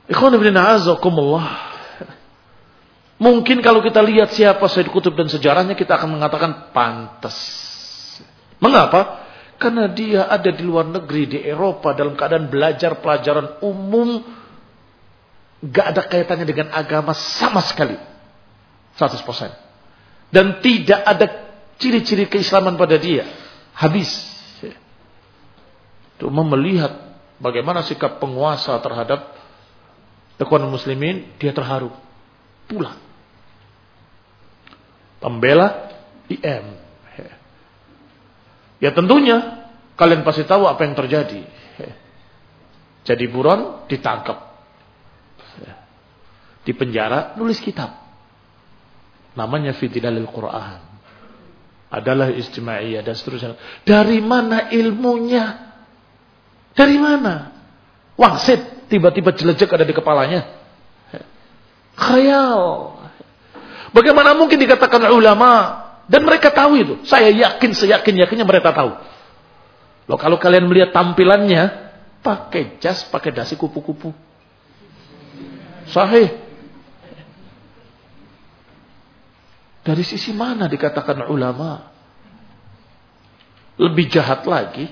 Ikhwan ibn a'azakumullah. Mungkin kalau kita lihat siapa Sayyid Qutb dan sejarahnya, kita akan mengatakan pantas. Mengapa? Karena dia ada di luar negeri, di Eropa, dalam keadaan belajar pelajaran umum, gak ada kaitannya dengan agama sama sekali. 100%. Dan tidak ada ciri-ciri keislaman pada dia. Habis. Cuma melihat bagaimana sikap penguasa terhadap ikhwan muslimin, dia terharu. Pulang. Pembela IM. Ya tentunya kalian pasti tahu apa yang terjadi. Jadi buron, ditangkap. Di penjara, nulis kitab. Namanya Fidlalil Quran. Adalah Ijtimaiyah dan seterusnya. Dari mana ilmunya? Dari mana? Wangsit tiba-tiba jelejek ada di kepalanya. Khayal. Bagaimana mungkin dikatakan ulama? Dan mereka tahu itu. Saya yakin, seyakin-yakinnya mereka tahu. Loh, kalau kalian melihat tampilannya, pakai jas, pakai dasi kupu-kupu. Sahih. Dari sisi mana dikatakan ulama? Lebih jahat lagi.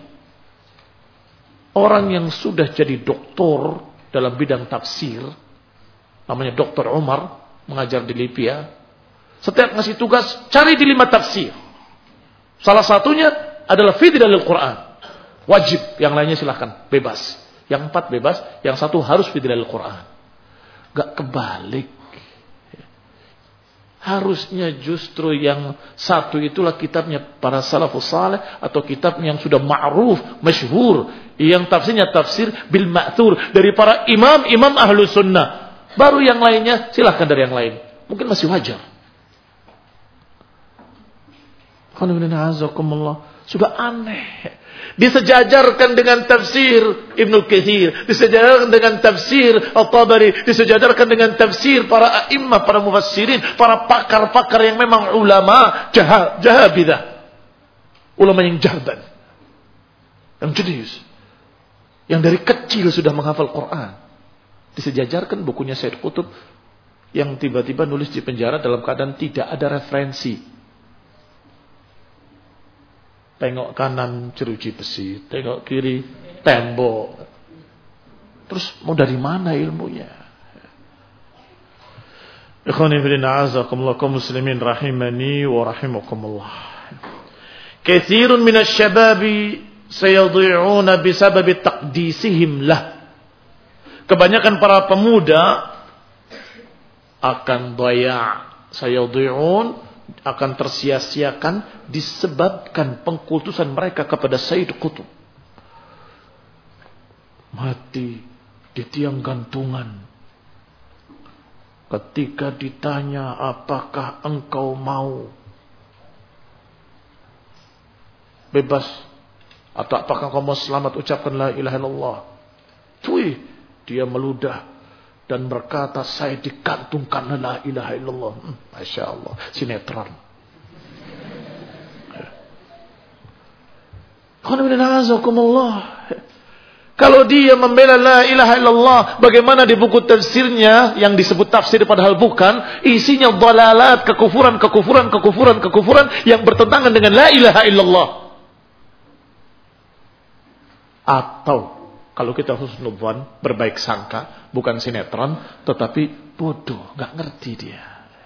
Orang yang sudah jadi doktor dalam bidang tafsir, namanya Dr. Umar, mengajar di Libya. Setiap ngasih tugas, cari di 5 tafsir. Salah satunya adalah Fidlalil Quran. Wajib, yang lainnya silahkan, bebas. Yang 4 bebas, yang 1 harus Fidlalil Quran. Gak kebalik. Harusnya justru yang 1 itulah kitabnya para salafus saleh, atau kitab yang sudah ma'ruf, masyhur, yang tafsirnya tafsir bil ma'thur dari para imam-imam ahlu sunnah. Baru yang lainnya silahkan dari yang lain. Mungkin masih wajar. Sudah aneh. Disejajarkan dengan tafsir Ibnu Katsir, disejajarkan dengan tafsir At-Tabari, disejajarkan dengan tafsir para a'immah, para mufassirin, para pakar-pakar yang memang ulama jahabidah. Ulama yang jahban. Yang jenius. Yang dari kecil sudah menghafal Quran. Disejajarkan bukunya Sayyid Qutb yang tiba-tiba nulis di penjara dalam keadaan tidak ada referensi. Tengok kanan jeruji besi, tengok kiri tembok. Terus mau dari mana ilmunya? Ikhwani fillah, a'azakumullah, kaum muslimin rahimani wa rahimakumullah. Katsirun minasy syababi sayadhi'una bisababi taqdisihim lah. Kebanyakan para pemuda akan dhaya', sayadhi'un, akan tersia-siakan disebabkan pengkultusan mereka kepada Sayyid Qutb. Mati di tiang gantungan. Ketika ditanya, apakah engkau mau bebas atau apakah engkau mau selamat, ucapkan la ilaha illallah. Tui, dia meludah dan berkata, saya digantungkan la ilaha illallah. Masya Allah, sinetron. Kalau dia membela la ilaha illallah, bagaimana di buku tafsirnya yang disebut tafsir padahal bukan, isinya dhalalat, kekufuran yang bertentangan dengan la ilaha illallah. Atau kalau kita husnudzan, berbaik sangka, bukan sinetron, tetapi bodoh, nggak ngerti dia.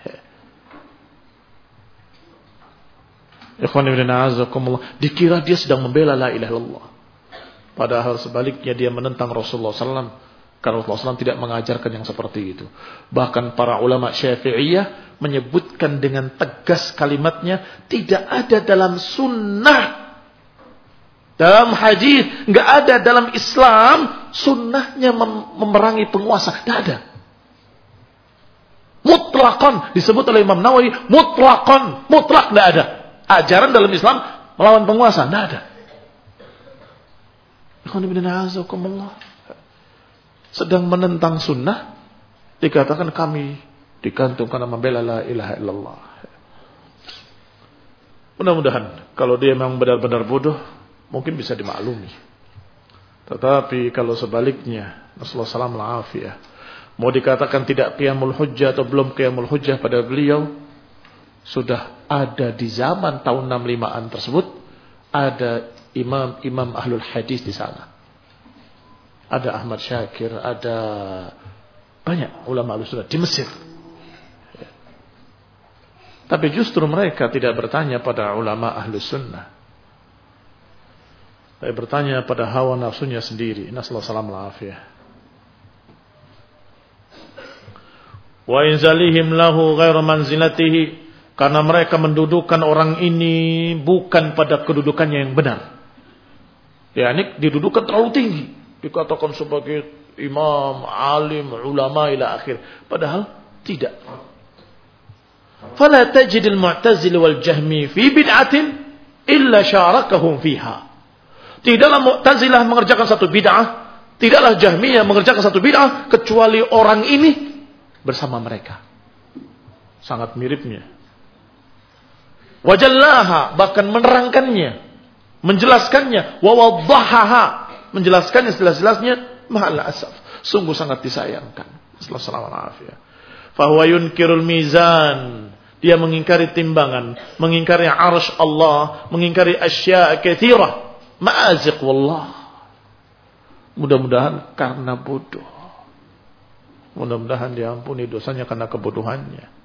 Ikhwan ibn a'azakumullah, dikira dia sedang membela la ilaha illallah. Padahal sebaliknya dia menentang Rasulullah SAW. Karena Rasulullah SAW tidak mengajarkan yang seperti itu. Bahkan para ulama Syafi'iyah menyebutkan dengan tegas kalimatnya, tidak ada dalam sunnah, dalam hadis, nggak ada dalam Islam sunnahnya memerangi penguasa, nggak ada. Mutlaqan disebut oleh Imam Nawawi, mutlaqan, mutlak nggak ada. Ajaran dalam Islam melawan penguasa, nggak ada. Sedang menentang sunnah, dikatakan kami digantungkan membela la ilaha illallah. Mudah-mudahan kalau dia memang benar-benar bodoh, mungkin bisa dimaklumi. Tetapi kalau sebaliknya, Rasulullah SAW al-afiyah, mau dikatakan tidak qiyamul hujjah atau belum qiyamul hujjah pada beliau, sudah ada di zaman tahun 65-an tersebut, ada imam-imam ahlul hadis di sana. Ada Ahmad Syakir, ada banyak ulama ahlus sunnah di Mesir. Tapi justru mereka tidak bertanya pada ulama ahlus sunnah. Tapi bertanya pada hawa nafsunya sendiri. Nasallahu salam al-afiyah. Wa inzalihim lahu ghairu manzilatihi. Karena mereka mendudukan orang ini bukan pada kedudukannya yang benar. Ya, ini didudukan terlalu tinggi. Dikatakan sebagai imam, alim, ulama ila akhir. Padahal tidak. Fala tajidil mu'tazili wal jahmi fi bid'atin illa syarakahum fiha. Tidaklah Mu'tazilah mengerjakan satu bid'ah, tidaklah Jahmiyah mengerjakan satu bid'ah kecuali orang ini bersama mereka. Sangat miripnya. Wajallaha, bahkan menerangkannya, menjelaskannya, wa wadhahaha, menjelaskannya sejelas-jelasnya, ma'al asaf. Sungguh sangat disayangkan. Sallallahu alaihi wasallam. Fa huwa yunkirul mizan. Dia mengingkari timbangan, mengingkari arsy Allah, mengingkari asya' katsirah. Ma'aziq wallah. Mudah-mudahan karena bodoh. Mudah-mudahan diampuni dosanya karena kebodohannya.